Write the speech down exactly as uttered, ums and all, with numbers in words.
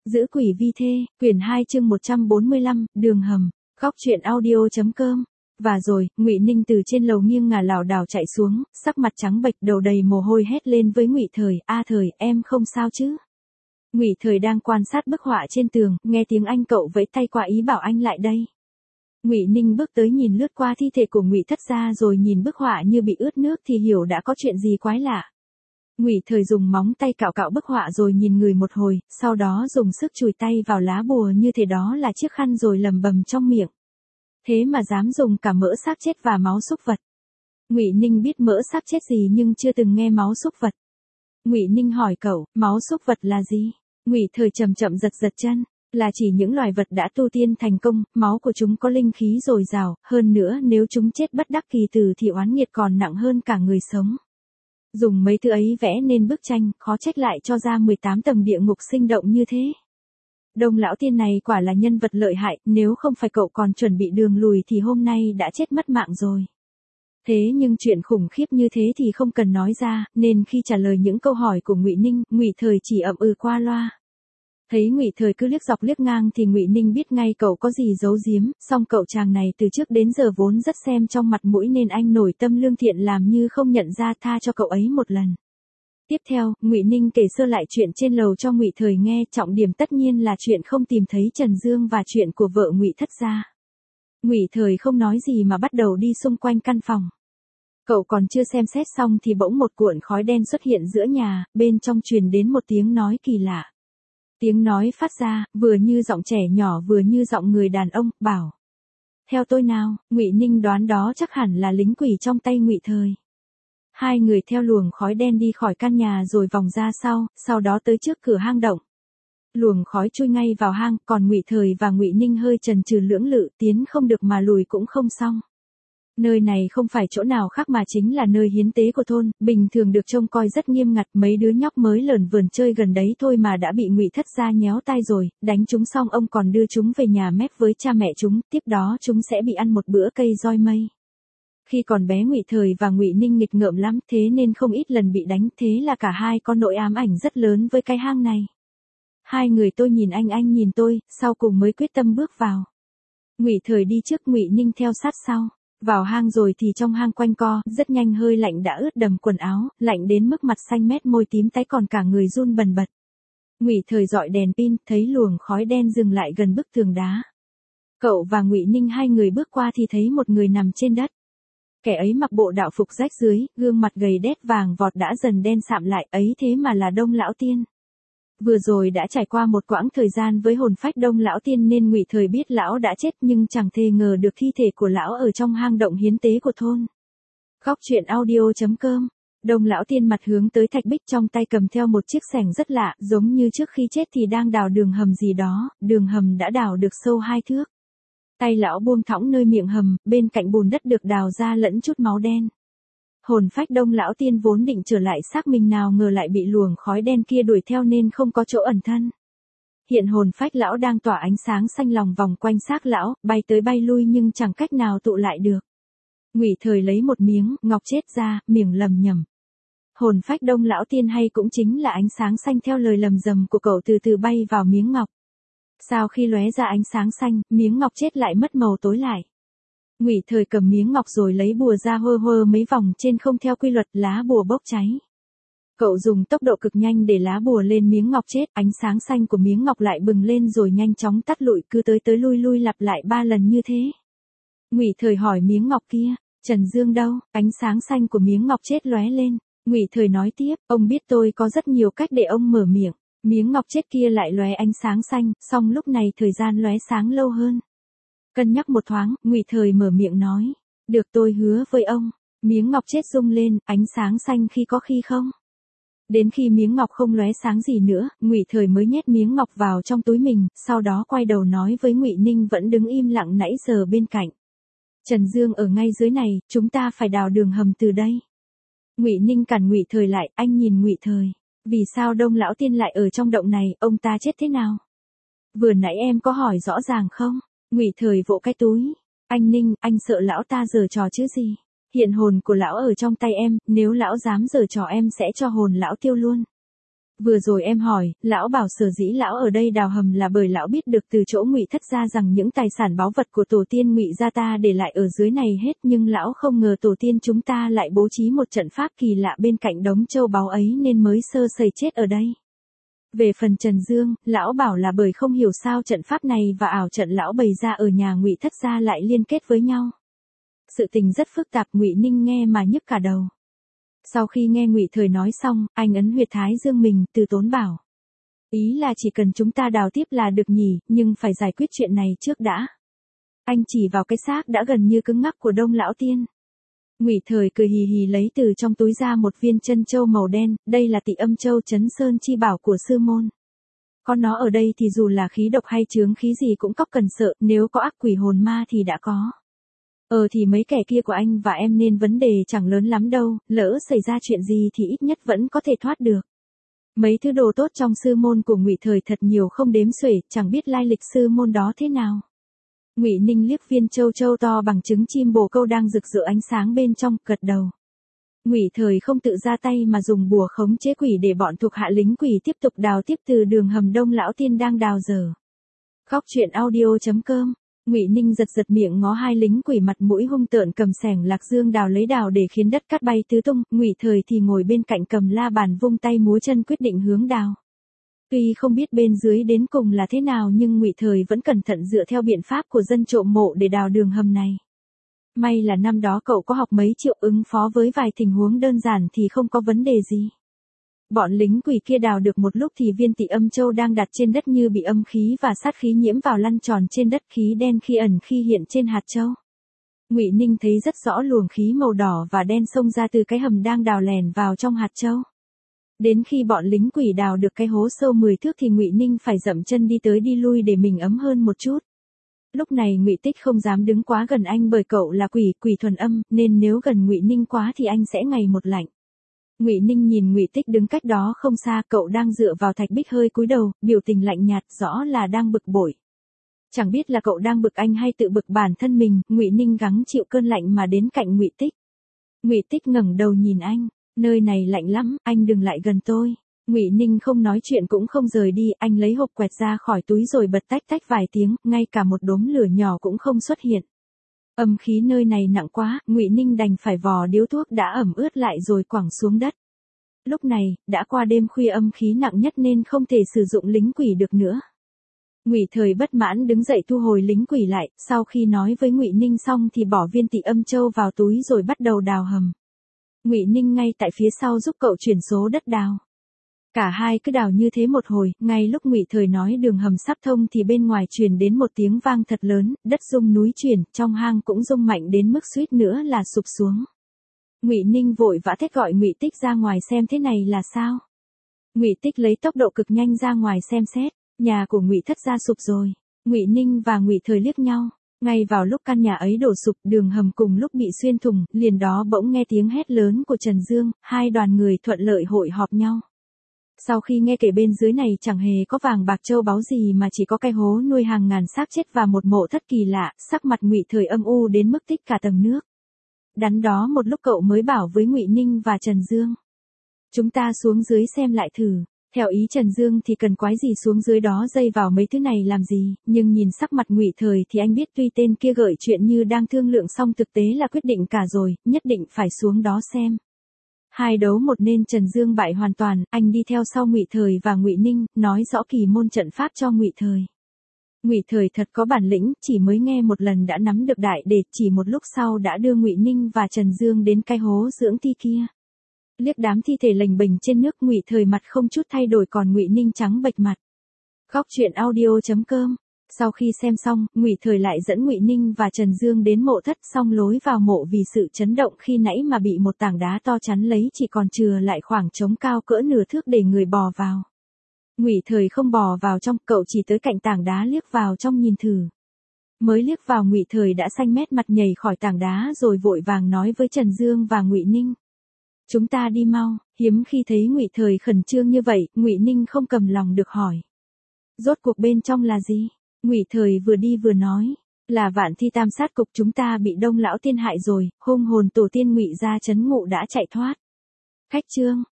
Giữ quỷ vi thê, quyển hai chương một trăm bốn mươi lăm, đường hầm, khóc chuyện audio.com. Và rồi, Ngụy Ninh từ trên lầu nghiêng ngả lảo đảo chạy xuống, sắc mặt trắng bệch, đầu đầy mồ hôi hét lên với Ngụy Thời, "A Thời, em không sao chứ?" Ngụy Thời đang quan sát bức họa trên tường, nghe tiếng anh cậu vẫy tay qua ý bảo anh lại đây. Ngụy Ninh bước tới nhìn lướt qua thi thể của Ngụy Thất gia rồi nhìn bức họa như bị ướt nước thì hiểu đã có chuyện gì quái lạ. Ngụy Thời dùng móng tay cạo cạo bức họa rồi nhìn người một hồi, sau đó dùng sức chùi tay vào lá bùa như thể đó là chiếc khăn rồi lẩm bẩm trong miệng. Thế mà dám dùng cả mỡ xác chết và máu súc vật. Ngụy Ninh biết mỡ xác chết gì nhưng chưa từng nghe máu súc vật. Ngụy Ninh hỏi cậu, máu súc vật là gì? Ngụy Thời chậm chậm giật giật chân, là chỉ những loài vật đã tu tiên thành công, máu của chúng có linh khí dồi dào, hơn nữa nếu chúng chết bất đắc kỳ tử thì oán nghiệt còn nặng hơn cả người sống. Dùng mấy thứ ấy vẽ nên bức tranh, khó trách lại cho ra mười tám tầng địa ngục sinh động như thế. Đông lão tiên này quả là nhân vật lợi hại, nếu không phải cậu còn chuẩn bị đường lùi thì hôm nay đã chết mất mạng rồi. Thế nhưng chuyện khủng khiếp như thế thì không cần nói ra, nên khi trả lời những câu hỏi của Ngụy Ninh, Ngụy Thời chỉ ậm ừ qua loa. Thấy Ngụy Thời cứ liếc dọc liếc ngang thì Ngụy Ninh biết ngay cậu có gì giấu giếm, song cậu chàng này từ trước đến giờ vốn rất xem trong mặt mũi nên anh nổi tâm lương thiện làm như không nhận ra, tha cho cậu ấy một lần. Tiếp theo, Ngụy Ninh kể sơ lại chuyện trên lầu cho Ngụy Thời nghe, trọng điểm tất nhiên là chuyện không tìm thấy Trần Dương và chuyện của vợ Ngụy Thất gia. Ngụy Thời không nói gì mà bắt đầu đi xung quanh căn phòng. Cậu còn chưa xem xét xong thì bỗng một cuộn khói đen xuất hiện giữa nhà, bên trong truyền đến một tiếng nói kỳ lạ. Tiếng nói phát ra, vừa như giọng trẻ nhỏ vừa như giọng người đàn ông, bảo: "Theo tôi nào." Ngụy Ninh đoán đó chắc hẳn là lính quỷ trong tay Ngụy Thời. Hai người theo luồng khói đen đi khỏi căn nhà rồi vòng ra sau, sau đó tới trước cửa hang động. Luồng khói chui ngay vào hang, còn Ngụy Thời và Ngụy Ninh hơi chần chừ lưỡng lự, tiến không được mà lùi cũng không xong. Nơi này không phải chỗ nào khác mà chính là nơi hiến tế của thôn, bình thường được trông coi rất nghiêm ngặt, mấy đứa nhóc mới lởn vởn chơi gần đấy thôi mà đã bị Ngụy Thất gia nhéo tai rồi, đánh chúng xong ông còn đưa chúng về nhà mép với cha mẹ chúng, tiếp đó chúng sẽ bị ăn một bữa cây roi mây. Khi còn bé Ngụy Thời và Ngụy Ninh nghịch ngợm lắm, thế nên không ít lần bị đánh, thế là cả hai có nỗi ám ảnh rất lớn với cái hang này. Hai người tôi nhìn anh anh nhìn tôi, sau cùng mới quyết tâm bước vào. Ngụy Thời đi trước, Ngụy Ninh theo sát sau. Vào hang rồi thì trong hang quanh co, rất nhanh hơi lạnh đã ướt đầm quần áo, lạnh đến mức mặt xanh mét môi tím tái còn cả người run bần bật. Ngụy Thời dọi đèn pin, thấy luồng khói đen dừng lại gần bức tường đá. Cậu và Ngụy Ninh hai người bước qua thì thấy một người nằm trên đất. Kẻ ấy mặc bộ đạo phục rách rưới, gương mặt gầy đét vàng vọt đã dần đen sạm lại, ấy thế mà là Đông lão tiên. Vừa rồi đã trải qua một quãng thời gian với hồn phách Đông lão tiên nên Ngụy Thời biết lão đã chết nhưng chẳng thể ngờ được thi thể của lão ở trong hang động hiến tế của thôn. Khóc chuyện audio.com. Đông lão tiên mặt hướng tới thạch bích, trong tay cầm theo một chiếc xẻng rất lạ, giống như trước khi chết thì đang đào đường hầm gì đó, đường hầm đã đào được sâu hai thước. Tay lão buông thõng nơi miệng hầm, bên cạnh bùn đất được đào ra lẫn chút máu đen. Hồn phách Đông lão tiên vốn định trở lại xác mình nào ngờ lại bị luồng khói đen kia đuổi theo nên không có chỗ ẩn thân. Hiện hồn phách lão đang tỏa ánh sáng xanh lòng vòng quanh xác lão, bay tới bay lui nhưng chẳng cách nào tụ lại được. Ngụy Thời lấy một miếng ngọc chết ra, miệng lầm nhầm. Hồn phách Đông lão tiên hay cũng chính là ánh sáng xanh theo lời lầm rầm của cậu từ từ bay vào miếng ngọc. Sau khi lóe ra ánh sáng xanh, miếng ngọc chết lại mất màu tối lại. Ngụy Thời cầm miếng ngọc rồi lấy bùa ra hơ hơ mấy vòng trên không theo quy luật, lá bùa bốc cháy. Cậu dùng tốc độ cực nhanh để lá bùa lên miếng ngọc chết, ánh sáng xanh của miếng ngọc lại bừng lên rồi nhanh chóng tắt lụi, cứ tới tới lui lui lặp lại ba lần như thế. Ngụy Thời hỏi miếng ngọc kia, Trần Dương đâu? Ánh sáng xanh của miếng ngọc chết lóe lên. Ngụy Thời nói tiếp, ông biết tôi có rất nhiều cách để ông mở miệng. Miếng ngọc chết kia lại lóe ánh sáng xanh, song lúc này thời gian lóe sáng lâu hơn. Cân nhắc một thoáng, Ngụy Thời mở miệng nói, được tôi hứa với ông. Miếng ngọc chết rung lên, ánh sáng xanh khi có khi không. Đến khi miếng ngọc không lóe sáng gì nữa, Ngụy Thời mới nhét miếng ngọc vào trong túi mình, sau đó quay đầu nói với Ngụy Ninh vẫn đứng im lặng nãy giờ bên cạnh. Trần Dương ở ngay dưới này, chúng ta phải đào đường hầm từ đây. Ngụy Ninh cản Ngụy Thời lại, anh nhìn Ngụy Thời. Vì sao Đông lão tiên lại ở trong động này, ông ta chết thế nào? Vừa nãy em có hỏi rõ ràng không? Ngụy Thời vỗ cái túi. Anh Ninh, anh sợ lão ta giở trò chứ gì? Hiện hồn của lão ở trong tay em, nếu lão dám giở trò em sẽ cho hồn lão tiêu luôn. Vừa rồi em hỏi, lão bảo sở dĩ lão ở đây đào hầm là bởi lão biết được từ chỗ Ngụy Thất gia rằng những tài sản báu vật của tổ tiên Ngụy gia ta để lại ở dưới này hết, nhưng lão không ngờ tổ tiên chúng ta lại bố trí một trận pháp kỳ lạ bên cạnh đống châu báu ấy nên mới sơ sẩy chết ở đây. Về phần Trần Dương, lão bảo là bởi không hiểu sao trận pháp này và ảo trận lão bày ra ở nhà Ngụy Thất gia lại liên kết với nhau. Sự tình rất phức tạp, Ngụy Ninh nghe mà nhức cả đầu. Sau khi nghe Ngụy Thời nói xong, anh ấn huyệt thái dương mình, từ tốn bảo. Ý là chỉ cần chúng ta đào tiếp là được nhỉ, nhưng phải giải quyết chuyện này trước đã. Anh chỉ vào cái xác đã gần như cứng ngắc của Đông lão tiên. Ngụy Thời cười hì hì lấy từ trong túi ra một viên chân châu màu đen, đây là Tị Âm Châu Trấn Sơn chi bảo của sư môn. Có nó ở đây thì dù là khí độc hay chướng khí gì cũng cóc cần sợ, nếu có ác quỷ hồn ma thì đã có. Ờ thì mấy kẻ kia của anh và em nên vấn đề chẳng lớn lắm đâu, lỡ xảy ra chuyện gì thì ít nhất vẫn có thể thoát được. Mấy thứ đồ tốt trong sư môn của Ngụy Thời thật nhiều không đếm xuể, chẳng biết lai lịch sư môn đó thế nào. Ngụy Ninh liếc viên châu châu to bằng trứng chim bồ câu đang rực rỡ ánh sáng bên trong, gật đầu. Ngụy Thời không tự ra tay mà dùng bùa khống chế quỷ để bọn thuộc hạ lính quỷ tiếp tục đào tiếp từ đường hầm Đông lão tiên đang đào dở. Khóc chuyện audio chấm com. Ngụy Ninh giật giật miệng ngó hai lính quỷ mặt mũi hung tợn cầm xẻng lạc dương đào lấy đào để khiến đất cát bay tứ tung, Ngụy Thời thì ngồi bên cạnh cầm la bàn vung tay múa chân quyết định hướng đào. Tuy không biết bên dưới đến cùng là thế nào nhưng Ngụy Thời vẫn cẩn thận dựa theo biện pháp của dân trộm mộ để đào đường hầm này. May là năm đó cậu có học mấy triệu ứng phó với vài tình huống đơn giản thì không có vấn đề gì. Bọn lính quỷ kia đào được một lúc thì viên Tị Âm Châu đang đặt trên đất như bị âm khí và sát khí nhiễm vào lăn tròn trên đất, khí đen khi ẩn khi hiện trên hạt châu. Ngụy Ninh thấy rất rõ luồng khí màu đỏ và đen xông ra từ cái hầm đang đào lèn vào trong hạt châu. Đến khi bọn lính quỷ đào được cái hố sâu mười thước thì Ngụy Ninh phải dậm chân đi tới đi lui để mình ấm hơn một chút. Lúc này Ngụy Tích không dám đứng quá gần anh bởi cậu là quỷ, quỷ thuần âm, nên nếu gần Ngụy Ninh quá thì anh sẽ ngày một lạnh. Ngụy Ninh nhìn Ngụy Tích đứng cách đó không xa, cậu đang dựa vào thạch bích hơi cúi đầu, biểu tình lạnh nhạt, rõ là đang bực bội. Chẳng biết là cậu đang bực anh hay tự bực bản thân mình, Ngụy Ninh gắng chịu cơn lạnh mà đến cạnh Ngụy Tích. Ngụy Tích ngẩng đầu nhìn anh, nơi này lạnh lắm, anh đừng lại gần tôi. Ngụy Ninh không nói chuyện cũng không rời đi, anh lấy hộp quẹt ra khỏi túi rồi bật tách tách vài tiếng, ngay cả một đốm lửa nhỏ cũng không xuất hiện. Âm khí nơi này nặng quá, Ngụy Ninh đành phải vò điếu thuốc đã ẩm ướt lại rồi quẳng xuống đất. Lúc này, đã qua đêm khuya âm khí nặng nhất nên không thể sử dụng lính quỷ được nữa. Ngụy Thời bất mãn đứng dậy thu hồi lính quỷ lại, sau khi nói với Ngụy Ninh xong thì bỏ viên Tị Âm Châu vào túi rồi bắt đầu đào hầm. Ngụy Ninh ngay tại phía sau giúp cậu chuyển số đất đào. Cả hai cứ đào như thế một hồi, ngay lúc Ngụy Thời nói đường hầm sắp thông thì bên ngoài truyền đến một tiếng vang thật lớn, đất rung núi chuyển, trong hang cũng rung mạnh đến mức suýt nữa là sụp xuống. Ngụy Ninh vội vã thét gọi Ngụy Tích ra ngoài xem thế này là sao. Ngụy Tích lấy tốc độ cực nhanh ra ngoài xem xét, nhà của Ngụy Thất gia sụp rồi. Ngụy Ninh và Ngụy Thời liếc nhau, ngay vào lúc căn nhà ấy đổ sụp, đường hầm cùng lúc bị xuyên thủng, liền đó bỗng nghe tiếng hét lớn của Trần Dương, hai đoàn người thuận lợi hội họp nhau. Sau khi nghe kể bên dưới này chẳng hề có vàng bạc châu báu gì mà chỉ có cái hố nuôi hàng ngàn xác chết và một mộ thất kỳ lạ, sắc mặt Ngụy Thời âm u đến mức tích cả tầng nước. Đắn đó một lúc cậu mới bảo với Ngụy Ninh và Trần Dương. Chúng ta xuống dưới xem lại thử. Theo ý Trần Dương thì cần quái gì xuống dưới đó dây vào mấy thứ này làm gì, nhưng nhìn sắc mặt Ngụy Thời thì anh biết tuy tên kia gợi chuyện như đang thương lượng xong thực tế là quyết định cả rồi, nhất định phải xuống đó xem. Hai đấu một nên Trần Dương bại hoàn toàn, anh đi theo sau Ngụy Thời và Ngụy Ninh, nói rõ kỳ môn trận pháp cho Ngụy Thời. Ngụy Thời thật có bản lĩnh, chỉ mới nghe một lần đã nắm được đại để, chỉ một lúc sau đã đưa Ngụy Ninh và Trần Dương đến cái hố dưỡng thi kia. Liếc đám thi thể lềnh bềnh trên nước, Ngụy Thời mặt không chút thay đổi còn Ngụy Ninh trắng bệch mặt. Khóc chuyện audio chấm com. Sau khi xem xong, Ngụy Thời lại dẫn Ngụy Ninh và Trần Dương đến mộ thất, xong lối vào mộ vì sự chấn động khi nãy mà bị một tảng đá to chắn lấy, chỉ còn chừa lại khoảng trống cao cỡ nửa thước để người bò vào. Ngụy Thời không bò vào trong, cậu chỉ tới cạnh tảng đá liếc vào trong nhìn thử. Mới liếc vào Ngụy Thời đã xanh mét mặt nhảy khỏi tảng đá rồi vội vàng nói với Trần Dương và Ngụy Ninh. Chúng ta đi mau. Hiếm khi thấy Ngụy Thời khẩn trương như vậy, Ngụy Ninh không cầm lòng được hỏi. Rốt cuộc bên trong là gì? Ngụy Thời vừa đi vừa nói. Là Vạn Thi Tam Sát Cục, chúng ta bị Đông lão tiên hại rồi, hung hồn tổ tiên Ngụy gia trấn ngụ đã chạy thoát. Khách trương,